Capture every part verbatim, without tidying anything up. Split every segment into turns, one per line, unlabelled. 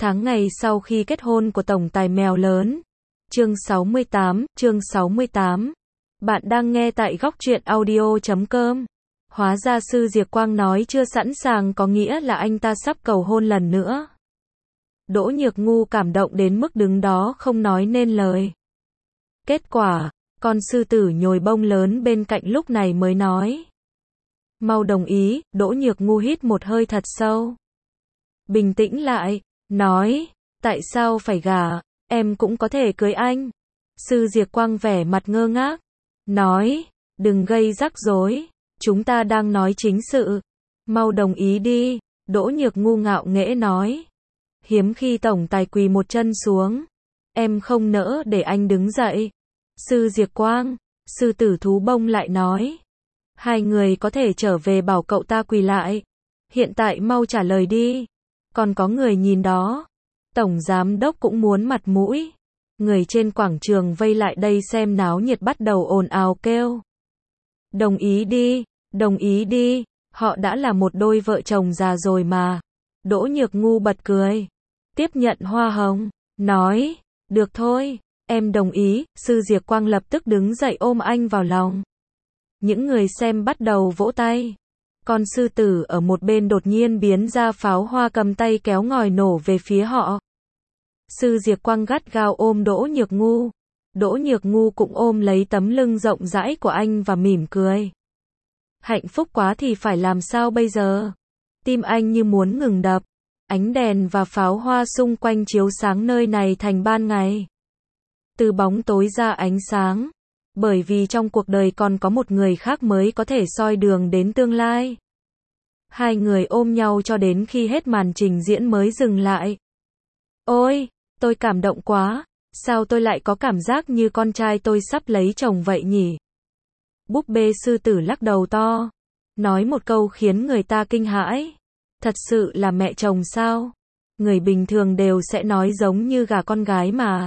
Tháng ngày sau khi kết hôn của tổng tài mèo lớn. Chương sáu mươi tám, chương sáu mươi tám. Bạn đang nghe tại góc truyện audio chấm com. Hóa ra Sư Diệp Quang nói chưa sẵn sàng có nghĩa là anh ta sắp cầu hôn lần nữa. Đỗ Nhược Ngu cảm động đến mức đứng đó không nói nên lời. Kết quả, con sư tử nhồi bông lớn bên cạnh lúc này mới nói. Mau đồng ý. Đỗ Nhược Ngu hít một hơi thật sâu. Bình tĩnh lại, nói, tại sao phải gả, em cũng có thể cưới anh. Sư Diệp Quang vẻ mặt ngơ ngác, nói, đừng gây rắc rối, chúng ta đang nói chính sự, mau đồng ý đi. Đỗ Nhược Ngu ngạo nghễ nói, hiếm khi tổng tài quỳ một chân xuống, em không nỡ để anh đứng dậy. Sư Diệp Quang, sư tử thú bông lại nói, hai người có thể trở về bảo cậu ta quỳ lại, hiện tại mau trả lời đi. Còn có người nhìn đó. Tổng giám đốc cũng muốn mặt mũi. Người trên quảng trường vây lại đây xem náo nhiệt bắt đầu ồn ào kêu. Đồng ý đi, đồng ý đi, họ đã là một đôi vợ chồng già rồi mà. Đỗ Nhược Ngu bật cười. Tiếp nhận hoa hồng, nói, được thôi, em đồng ý. Sư Diệp Quang lập tức đứng dậy ôm anh vào lòng. Những người xem bắt đầu vỗ tay. Con sư tử ở một bên đột nhiên biến ra pháo hoa cầm tay kéo ngòi nổ về phía họ. Sư Diệp Quang gắt gao ôm Đỗ Nhược Ngu. Đỗ Nhược Ngu cũng ôm lấy tấm lưng rộng rãi của anh và mỉm cười. Hạnh phúc quá thì phải làm sao bây giờ? Tim anh như muốn ngừng đập. Ánh đèn và pháo hoa xung quanh chiếu sáng nơi này thành ban ngày. Từ bóng tối ra ánh sáng. Bởi vì trong cuộc đời còn có một người khác mới có thể soi đường đến tương lai. Hai người ôm nhau cho đến khi hết màn trình diễn mới dừng lại. Ôi, tôi cảm động quá, sao tôi lại có cảm giác như con trai tôi sắp lấy chồng vậy nhỉ? Búp bê sư tử lắc đầu to, nói một câu khiến người ta kinh hãi. Thật sự là mẹ chồng sao? Người bình thường đều sẽ nói giống như gà con gái mà.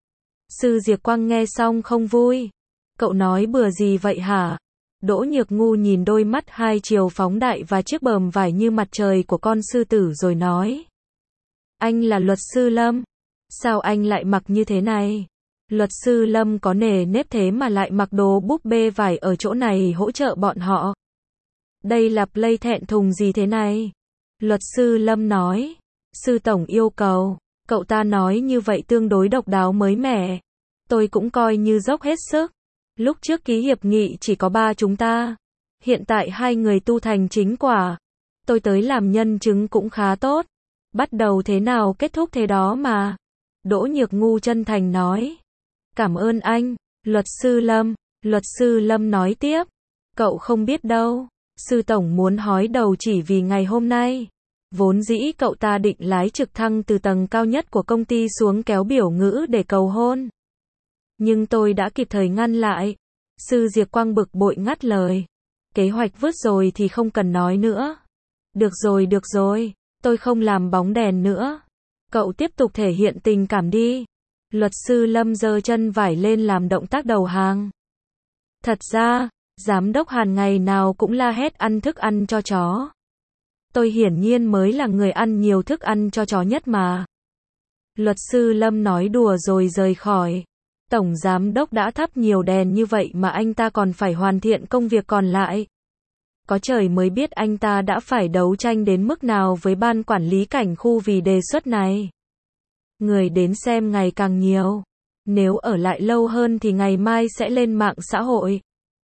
Sư Diệp Quang nghe xong không vui. Cậu nói bừa gì vậy hả? Đỗ Nhược Ngu nhìn đôi mắt hai chiều phóng đại và chiếc bờm vải như mặt trời của con sư tử rồi nói. Anh là luật sư Lâm. Sao anh lại mặc như thế này? Luật sư Lâm có nề nếp thế mà lại mặc đồ búp bê vải ở chỗ này hỗ trợ bọn họ. Đây là play thẹn thùng gì thế này? Luật sư Lâm nói. Sư tổng yêu cầu. Cậu ta nói như vậy tương đối độc đáo mới mẻ. Tôi cũng coi như dốc hết sức. Lúc trước ký hiệp nghị chỉ có ba chúng ta. Hiện tại hai người tu thành chính quả. Tôi tới làm nhân chứng cũng khá tốt. Bắt đầu thế nào kết thúc thế đó mà. Đỗ Nhược Ngu chân thành nói. Cảm ơn anh, luật sư Lâm. Luật sư Lâm nói tiếp. Cậu không biết đâu. Sư tổng muốn hói đầu chỉ vì ngày hôm nay. Vốn dĩ cậu ta định lái trực thăng từ tầng cao nhất của công ty xuống kéo biểu ngữ để cầu hôn. Nhưng tôi đã kịp thời ngăn lại. Sư Diệp Quang bực bội ngắt lời. Kế hoạch vứt rồi thì không cần nói nữa. Được rồi được rồi, tôi không làm bóng đèn nữa. Cậu tiếp tục thể hiện tình cảm đi. Luật sư Lâm giơ chân vải lên làm động tác đầu hàng. Thật ra, giám đốc Hàn ngày nào cũng la hét ăn thức ăn cho chó. Tôi hiển nhiên mới là người ăn nhiều thức ăn cho chó nhất mà. Luật sư Lâm nói đùa rồi rời khỏi. Tổng giám đốc đã thắp nhiều đèn như vậy mà anh ta còn phải hoàn thiện công việc còn lại. Có trời mới biết anh ta đã phải đấu tranh đến mức nào với ban quản lý cảnh khu vì đề xuất này. Người đến xem ngày càng nhiều. Nếu ở lại lâu hơn thì ngày mai sẽ lên mạng xã hội.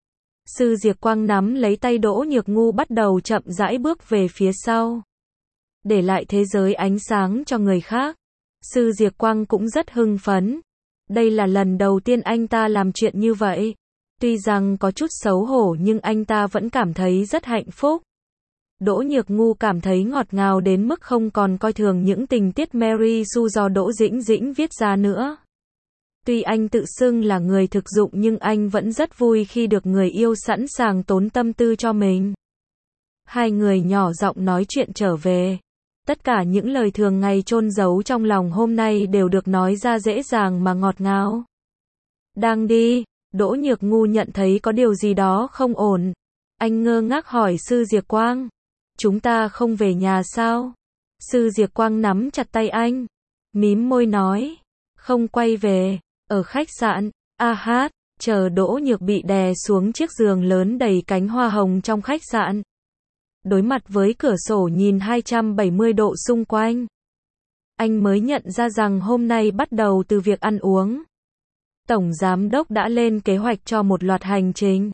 Sư Diệp Quang nắm lấy tay Đỗ Nhược Ngu bắt đầu chậm rãi bước về phía sau. Để lại thế giới ánh sáng cho người khác. Sư Diệp Quang cũng rất hưng phấn. Đây là lần đầu tiên anh ta làm chuyện như vậy. Tuy rằng có chút xấu hổ nhưng anh ta vẫn cảm thấy rất hạnh phúc. Đỗ Nhược Ngu cảm thấy ngọt ngào đến mức không còn coi thường những tình tiết Mary Sue do Đỗ Dĩnh Dĩnh viết ra nữa. Tuy anh tự xưng là người thực dụng nhưng anh vẫn rất vui khi được người yêu sẵn sàng tốn tâm tư cho mình. Hai người nhỏ giọng nói chuyện trở về. Tất cả những lời thường ngày chôn giấu trong lòng hôm nay đều được nói ra dễ dàng mà ngọt ngào. Đang đi, Đỗ Nhược Ngu nhận thấy có điều gì đó không ổn. Anh ngơ ngác hỏi Sư Diệp Quang. Chúng ta không về nhà sao? Sư Diệp Quang nắm chặt tay anh. mím môi nói, không quay về, ở khách sạn, a hát, chờ Đỗ Nhược bị đè xuống chiếc giường lớn đầy cánh hoa hồng trong khách sạn. Đối mặt với cửa sổ nhìn hai trăm bảy mươi độ xung quanh. Anh mới nhận ra rằng hôm nay bắt đầu từ việc ăn uống. Tổng giám đốc đã lên kế hoạch cho một loạt hành trình.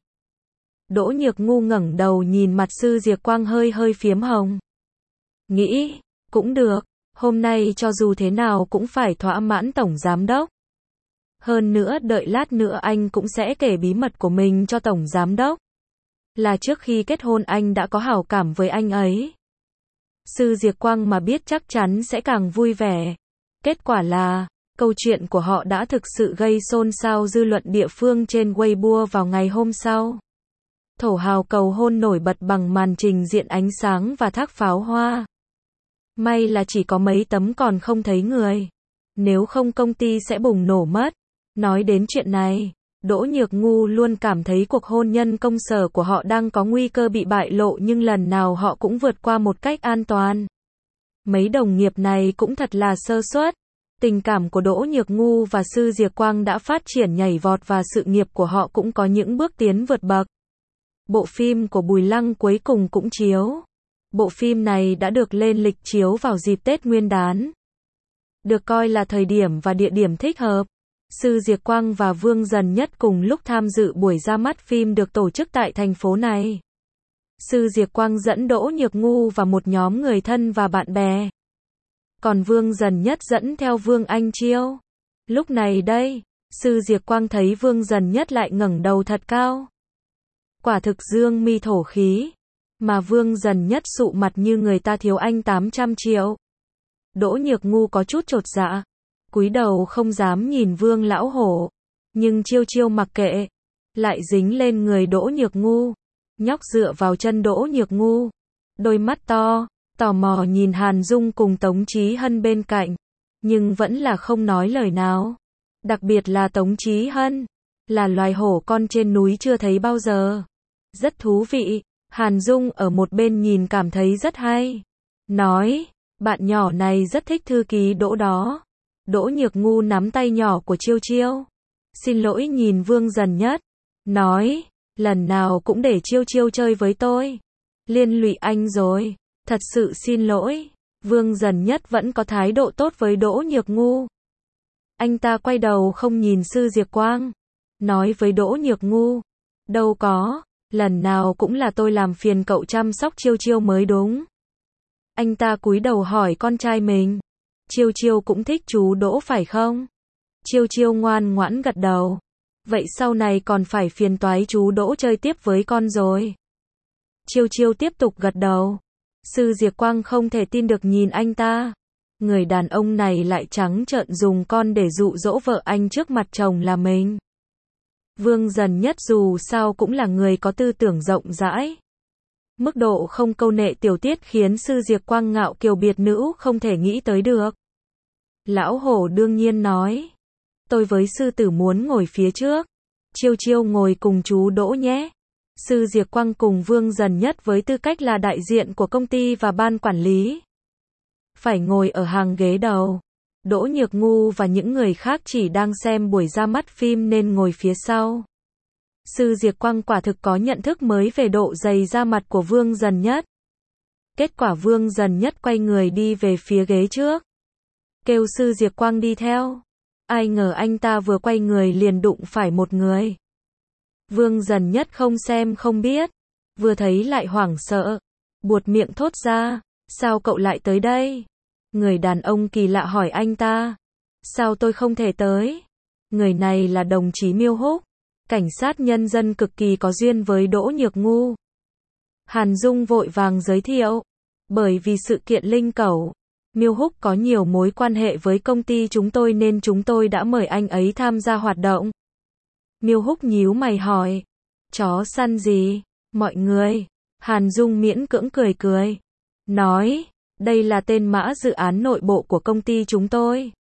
Đỗ Nhược ngu ngẩng đầu nhìn mặt Sư Diệc Quang hơi hơi phiếm hồng. Nghĩ, cũng được, hôm nay cho dù thế nào cũng phải thỏa mãn tổng giám đốc. Hơn nữa đợi lát nữa anh cũng sẽ kể bí mật của mình cho tổng giám đốc. Là trước khi kết hôn anh đã có hảo cảm với anh ấy. Sư Diệc Quang mà biết chắc chắn sẽ càng vui vẻ. Kết quả là, câu chuyện của họ đã thực sự gây xôn xao dư luận địa phương trên Weibo vào ngày hôm sau. Thổ hào cầu hôn nổi bật bằng màn trình diện ánh sáng và thác pháo hoa. May là chỉ có mấy tấm còn không thấy người. Nếu không công ty sẽ bùng nổ mất. Nói đến chuyện này, Đỗ Nhược ngu luôn cảm thấy cuộc hôn nhân công sở của họ đang có nguy cơ bị bại lộ nhưng lần nào họ cũng vượt qua một cách an toàn. Mấy đồng nghiệp này cũng thật là sơ suất. Tình cảm của Đỗ Nhược ngu và Sư Diệc Quang đã phát triển nhảy vọt và sự nghiệp của họ cũng có những bước tiến vượt bậc. Bộ phim của Bùi Lăng cuối cùng cũng chiếu. Bộ phim này đã được lên lịch chiếu vào dịp Tết Nguyên đán. Được coi là thời điểm và địa điểm thích hợp. Sư Diệc Quang và Vương Dần Nhất cùng lúc tham dự buổi ra mắt phim được tổ chức tại thành phố này. Sư Diệc Quang dẫn Đỗ Nhược ngu và một nhóm người thân và bạn bè. Còn Vương Dần Nhất dẫn theo Vương Anh Chiêu. Lúc này đây, Sư Diệc Quang thấy Vương Dần Nhất lại ngẩng đầu thật cao. Quả thực dương mi thổ khí. Mà Vương Dần Nhất sụ mặt như người ta thiếu anh tám trăm triệu. Đỗ Nhược ngu có chút chột dạ. Cúi đầu không dám nhìn Vương lão hổ. Nhưng Chiêu Chiêu mặc kệ. Lại dính lên người Đỗ Nhược ngu. Nhóc dựa vào chân Đỗ Nhược ngu. Đôi mắt to, tò mò nhìn Hàn Dung cùng Tống Chí Hân bên cạnh. Nhưng vẫn là không nói lời nào. Đặc biệt là Tống Chí Hân. Là loài hổ con trên núi chưa thấy bao giờ. Rất thú vị. Hàn Dung ở một bên nhìn cảm thấy rất hay. Nói, bạn nhỏ này rất thích thư ký Đỗ đó. Đỗ Nhược ngu nắm tay nhỏ của Chiêu Chiêu. Xin lỗi nhìn Vương Dần Nhất. Nói, lần nào cũng để Chiêu Chiêu chơi với tôi. Liên lụy anh rồi. Thật sự xin lỗi. Vương Dần Nhất vẫn có thái độ tốt với Đỗ Nhược ngu. Anh ta quay đầu không nhìn Sư Diệc Quang. Nói với Đỗ Nhược ngu. Đâu có, lần nào cũng là tôi làm phiền cậu chăm sóc Chiêu Chiêu mới đúng. Anh ta cúi đầu hỏi con trai mình. Chiêu Chiêu cũng thích chú Đỗ phải không? Chiêu Chiêu ngoan ngoãn gật đầu. Vậy sau này còn phải phiền toái chú Đỗ chơi tiếp với con rồi. Chiêu Chiêu tiếp tục gật đầu. Sư Diệc Quang không thể tin được nhìn anh ta. Người đàn ông này lại trắng trợn dùng con để dụ dỗ vợ anh trước mặt chồng là mình. Vương Dần Nhất dù sao cũng là người có tư tưởng rộng rãi. Mức độ không câu nệ tiểu tiết khiến Sư Diệc Quang ngạo kiều biệt nữ không thể nghĩ tới được. Lão hổ đương nhiên nói. Tôi với sư tử muốn ngồi phía trước. Chiêu Chiêu ngồi cùng chú Đỗ nhé. Sư Diệc Quang cùng Vương Dần Nhất với tư cách là đại diện của công ty và ban quản lý. Phải ngồi ở hàng ghế đầu. Đỗ Nhược ngu và những người khác chỉ đang xem buổi ra mắt phim nên ngồi phía sau. Sư Diệc Quang quả thực có nhận thức mới về độ dày da mặt của Vương Dần Nhất. Kết quả Vương Dần Nhất quay người đi về phía ghế trước. Kêu Sư Diệc Quang đi theo. Ai ngờ anh ta vừa quay người liền đụng phải một người. Vương Dần Nhất không xem không biết. Vừa thấy lại hoảng sợ. Buột miệng thốt ra. Sao cậu lại tới đây? Người đàn ông kỳ lạ hỏi anh ta. Sao tôi không thể tới? Người này là đồng chí Miêu Húc. Cảnh sát nhân dân cực kỳ có duyên với Đỗ Nhược ngu. Hàn Dung vội vàng giới thiệu. Bởi vì sự kiện linh cẩu, Miêu Húc có nhiều mối quan hệ với công ty chúng tôi nên chúng tôi đã mời anh ấy tham gia hoạt động. Miêu Húc nhíu mày hỏi. Chó săn gì? Mọi người. Hàn Dung miễn cưỡng cười cười. Nói, đây là tên mã dự án nội bộ của công ty chúng tôi.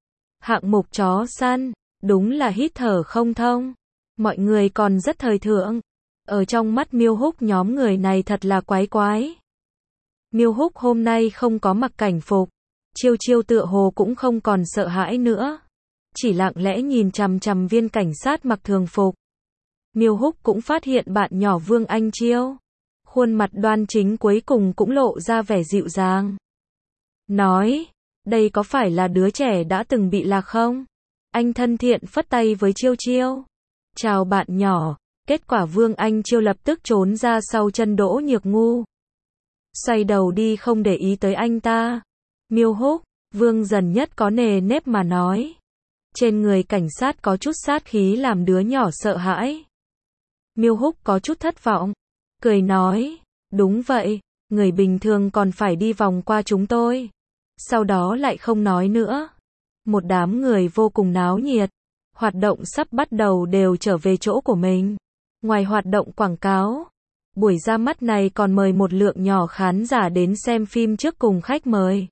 Hạng mục chó săn, đúng là hít thở không thông. Mọi người còn rất thời thượng. Ở trong mắt Miêu Húc nhóm người này thật là quái quái. Miêu Húc hôm nay không có mặc cảnh phục. Chiêu Chiêu tựa hồ cũng không còn sợ hãi nữa, chỉ lặng lẽ nhìn chằm chằm viên cảnh sát mặc thường phục. Miêu Húc cũng phát hiện bạn nhỏ Vương Anh Chiêu, khuôn mặt đoan chính cuối cùng cũng lộ ra vẻ dịu dàng. Nói, đây có phải là đứa trẻ đã từng bị lạc không? Anh thân thiện phất tay với Chiêu Chiêu. Chào bạn nhỏ, kết quả Vương Anh Chiêu lập tức trốn ra sau chân Đỗ Nhược Ngu. Xoay đầu đi không để ý tới anh ta. Miêu Húc, Vương Dần Nhất có nề nếp mà nói. Trên người cảnh sát có chút sát khí làm đứa nhỏ sợ hãi. Miêu Húc có chút thất vọng, cười nói, đúng vậy, người bình thường còn phải đi vòng qua chúng tôi. Sau đó lại không nói nữa. Một đám người vô cùng náo nhiệt, hoạt động sắp bắt đầu đều trở về chỗ của mình. Ngoài hoạt động quảng cáo, buổi ra mắt này còn mời một lượng nhỏ khán giả đến xem phim trước cùng khách mời.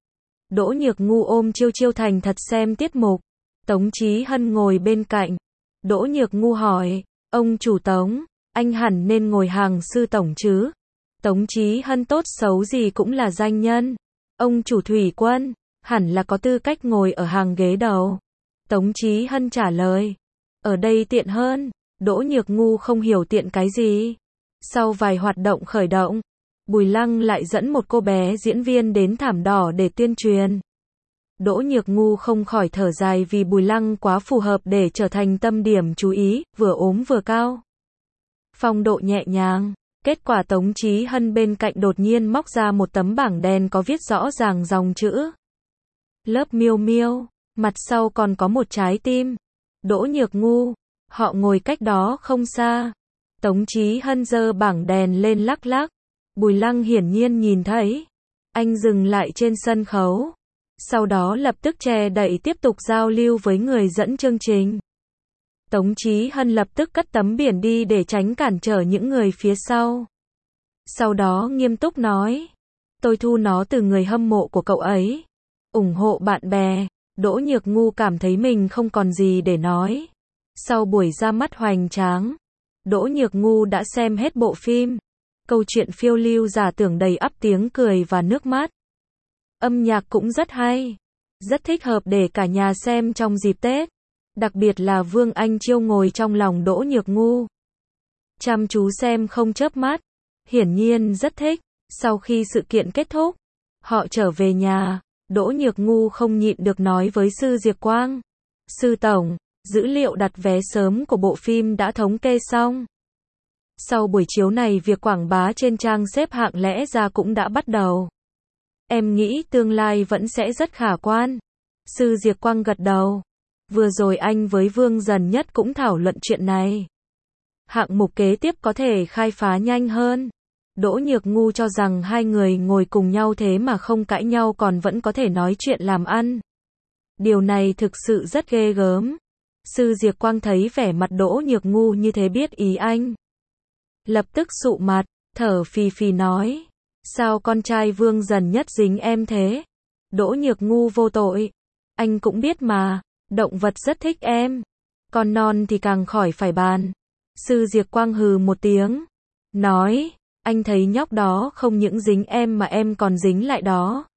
Đỗ Nhược Ngu ôm Chiêu Chiêu thành thật xem tiết mục. Tống Chí Hân ngồi bên cạnh. Đỗ Nhược Ngu hỏi, ông chủ Tống, anh hẳn nên ngồi hàng sư tổng chứ? Tống Chí Hân tốt xấu gì cũng là danh nhân. Ông chủ Thủy Quân, hẳn là có tư cách ngồi ở hàng ghế đầu. Tống Chí Hân trả lời, ở đây tiện hơn. Đỗ Nhược Ngu không hiểu tiện cái gì. Sau vài hoạt động khởi động, Bùi Lăng lại dẫn một cô bé diễn viên đến thảm đỏ để tuyên truyền. Đỗ Nhược Ngu không khỏi thở dài vì Bùi Lăng quá phù hợp để trở thành tâm điểm chú ý, vừa ốm vừa cao. Phong độ nhẹ nhàng. Kết quả Tống Chí Hân bên cạnh đột nhiên móc ra một tấm bảng đen có viết rõ ràng dòng chữ Lớp Miêu Miêu, mặt sau còn có một trái tim. Đỗ Nhược Ngu, họ ngồi cách đó không xa. Tống Chí Hân giơ bảng đèn lên lắc lắc. Bùi Lăng hiển nhiên nhìn thấy. Anh dừng lại trên sân khấu. Sau đó lập tức che đậy tiếp tục giao lưu với người dẫn chương trình. Tống Chí Hân lập tức cất tấm biển đi để tránh cản trở những người phía sau. Sau đó nghiêm túc nói, tôi thu nó từ người hâm mộ của cậu ấy. Ủng hộ bạn bè. Đỗ Nhược Ngu cảm thấy mình không còn gì để nói. Sau buổi ra mắt hoành tráng, Đỗ Nhược Ngu đã xem hết bộ phim. Câu chuyện phiêu lưu giả tưởng đầy ắp tiếng cười và nước mắt. Âm nhạc cũng rất hay, rất thích hợp để cả nhà xem trong dịp Tết. Đặc biệt là Vương Anh Chiêu ngồi trong lòng Đỗ Nhược Ngu, chăm chú xem không chớp mắt, hiển nhiên rất thích. Sau khi sự kiện kết thúc, họ trở về nhà. Đỗ Nhược Ngu không nhịn được nói với Sư Diệp Quang, Sư Tổng, dữ liệu đặt vé sớm của bộ phim đã thống kê xong. Sau buổi chiếu này việc quảng bá trên trang xếp hạng lẽ ra cũng đã bắt đầu. Em nghĩ tương lai vẫn sẽ rất khả quan. Sư Diệp Quang gật đầu. Vừa rồi anh với Vương Dần Nhất cũng thảo luận chuyện này. Hạng mục kế tiếp có thể khai phá nhanh hơn. Đỗ Nhược Ngu cho rằng hai người ngồi cùng nhau thế mà không cãi nhau còn vẫn có thể nói chuyện làm ăn. Điều này thực sự rất ghê gớm. Sư Diệp Quang thấy vẻ mặt Đỗ Nhược Ngu như thế biết ý anh. Lập tức sụ mặt, thở phì phì nói. Sao con trai Vương Dần Nhất dính em thế? Đỗ Nhược Ngu vô tội. Anh cũng biết mà, động vật rất thích em. Con non thì càng khỏi phải bàn. Sư Diệp Quang hừ một tiếng. Nói, anh thấy nhóc đó không những dính em mà em còn dính lại đó.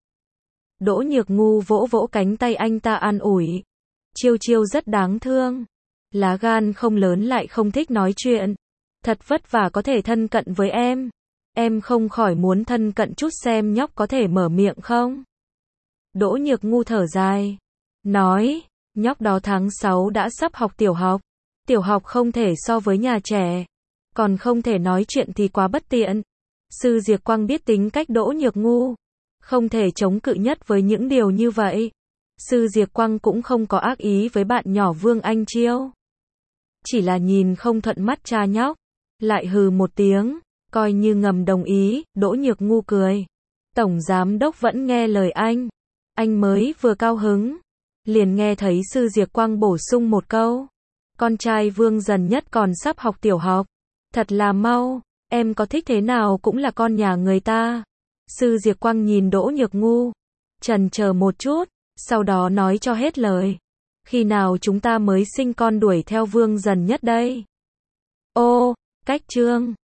Đỗ Nhược Ngu vỗ vỗ cánh tay anh ta an ủi. Chiêu Chiêu rất đáng thương. Lá gan không lớn lại không thích nói chuyện. Thật vất vả có thể thân cận với em. Em không khỏi muốn thân cận chút xem nhóc có thể mở miệng không? Đỗ Nhược Ngu thở dài. Nói, nhóc đó tháng sáu đã sắp học tiểu học. Tiểu học không thể so với nhà trẻ. Còn không thể nói chuyện thì quá bất tiện. Sư Diệp Quang biết tính cách Đỗ Nhược Ngu. Không thể chống cự nhất với những điều như vậy. Sư Diệp Quang cũng không có ác ý với bạn nhỏ Vương Anh Chiêu. Chỉ là nhìn không thuận mắt cha nhóc. Lại hừ một tiếng. Coi như ngầm đồng ý. Đỗ Nhược Ngu cười. Tổng giám đốc vẫn nghe lời anh. Anh mới vừa cao hứng. Liền nghe thấy Sư Diệp Quang bổ sung một câu. Con trai Vương Dần Nhất còn sắp học tiểu học. Thật là mau. Em có thích thế nào cũng là con nhà người ta. Sư Diệp Quang nhìn Đỗ Nhược Ngu. Chần chờ một chút. Sau đó nói cho hết lời. Khi nào chúng ta mới sinh con đuổi theo Vương Dần Nhất đây? Ô, cách chương.